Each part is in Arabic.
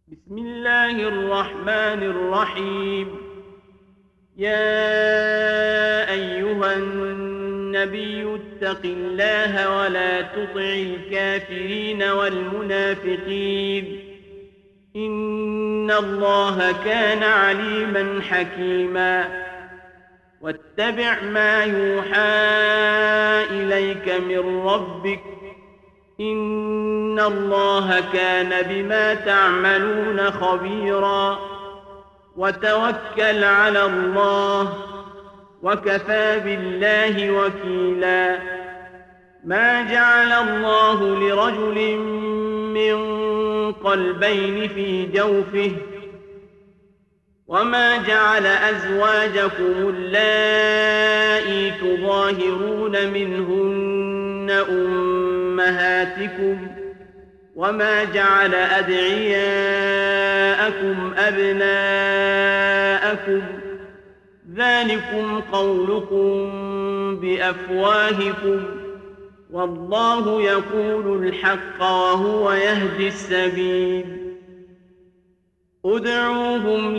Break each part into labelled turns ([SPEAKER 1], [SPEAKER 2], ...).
[SPEAKER 1] بسم الله الرحمن الرحيم. يا أيها النبي اتق الله ولا تطع الكافرين والمنافقين، إن الله كان عليما حكيما. واتبع ما يوحى إليك من ربك، إن الله كان بما تعملون خبيرا. وتوكل على الله، وكفى بالله وكيلا. ما جعل الله لرجل من قلبين في جوفه، وما جعل أزواجكم اللائي تظاهرون منهن أمهاتكم، وما جعل أدعياءكم أبناءكم، ذلكم قولكم بأفواهكم، والله يقول الحق وهو يهدي السبيل. ادعوهم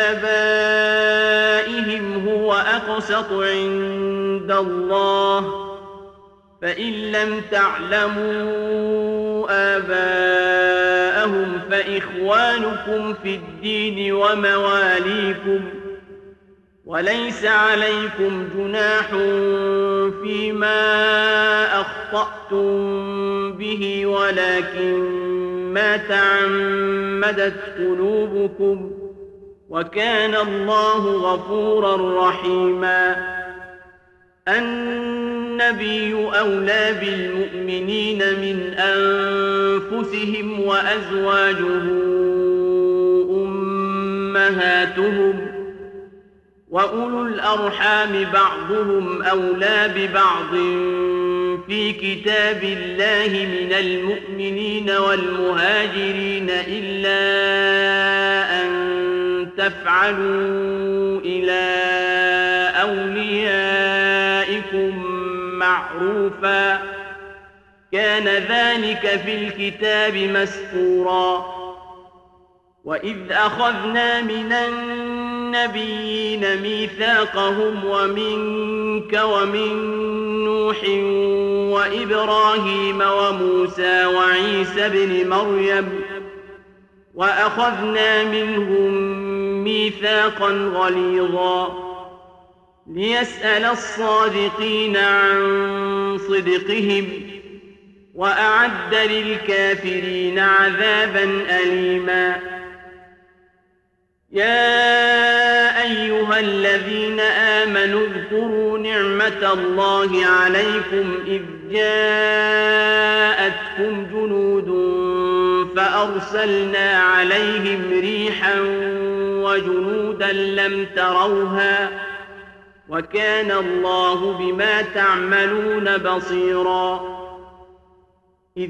[SPEAKER 1] لآبائهم هو أقسط عند الله، فإن لم تعلموا آباءهم فإخوانكم في الدين ومواليكم، وليس عليكم جناح فيما أخطأتم به، ولكن ما تعمدت قلوبكم، وكان الله غفورا رحيما. النبي أولى بالمؤمنين من أنفسهم، وأزواجه أمهاتهم، وأولو الأرحام بعضهم أولى ببعض في كتاب الله من المؤمنين والمهاجرين، إلا أن تفعلوا إلى أوليائكم معروفا، كان ذلك في الكتاب مسطورا. وإذ أخذنا من النبيين ميثاقهم ومنك ومن نوح وإبراهيم وموسى وعيسى بن مريم، وأخذنا منهم ميثاقا غليظا، ليسأل الصادقين عن صدقهم، وأعد للكافرين عذابا أليما. يا أيها الذين آمنوا اذكروا نعمة الله عليكم إذ جاءتكم جنود فأرسلنا عليهم ريحا وجنودا لم تروها، وكان الله بما تعملون بصيرا. إذ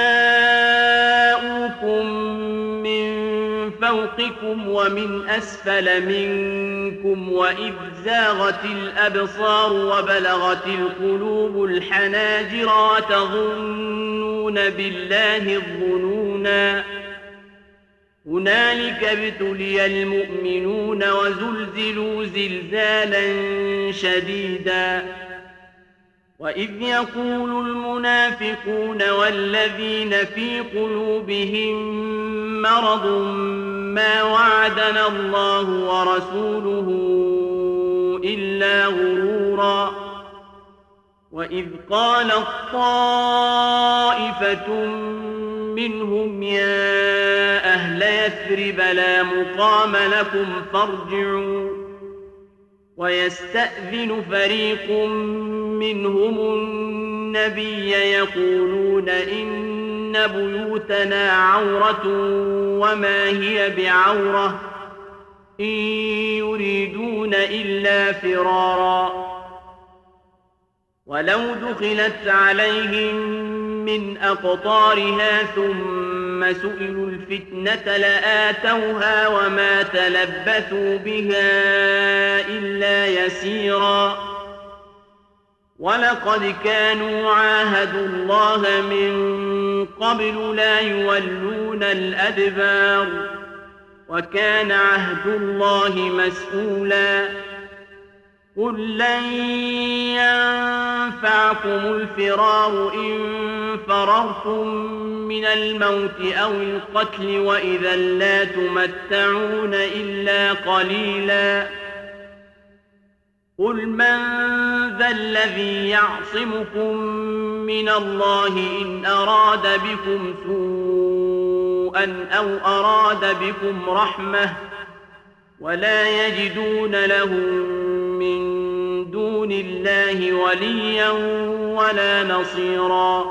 [SPEAKER 1] جاءوكم من فوقكم ومن أسفل منكم، وإذ زاغت الأبصار وبلغت القلوب الحناجر، وتظنون بالله الظنونا. هنالك ابتلي المؤمنون وزلزلوا زلزالا شديدا. وإذ يقول المنافقون والذين في قلوبهم مرض ما وعدنا الله ورسوله إلا غرورا. وإذ قالت طائفة منهم يا أهل يثرب لا مقام لكم فارجعوا، ويستأذن فريق منهم النبي يقولون إن بيوتنا عورة وما هي بعورة، إن يريدون إلا فرارا. ولو دخلت عليهم من أقطارها ثم سئلوا الفتنة لآتوها وما تلبثوا بها إلا يسيرا. ولقد كانوا عاهدوا الله من قبل لا يولون الأدبار وكان عهد الله مسؤولا قل لن ينفعكم الفرار إن فررتم من الموت أو القتل وإذا لا تمتعون إلا قليلا قل من ذا الذي يعصمكم من الله إن أراد بكم سوءا أو أراد بكم رحمة ولا يجدون لهم من دون الله وليا ولا نصيرا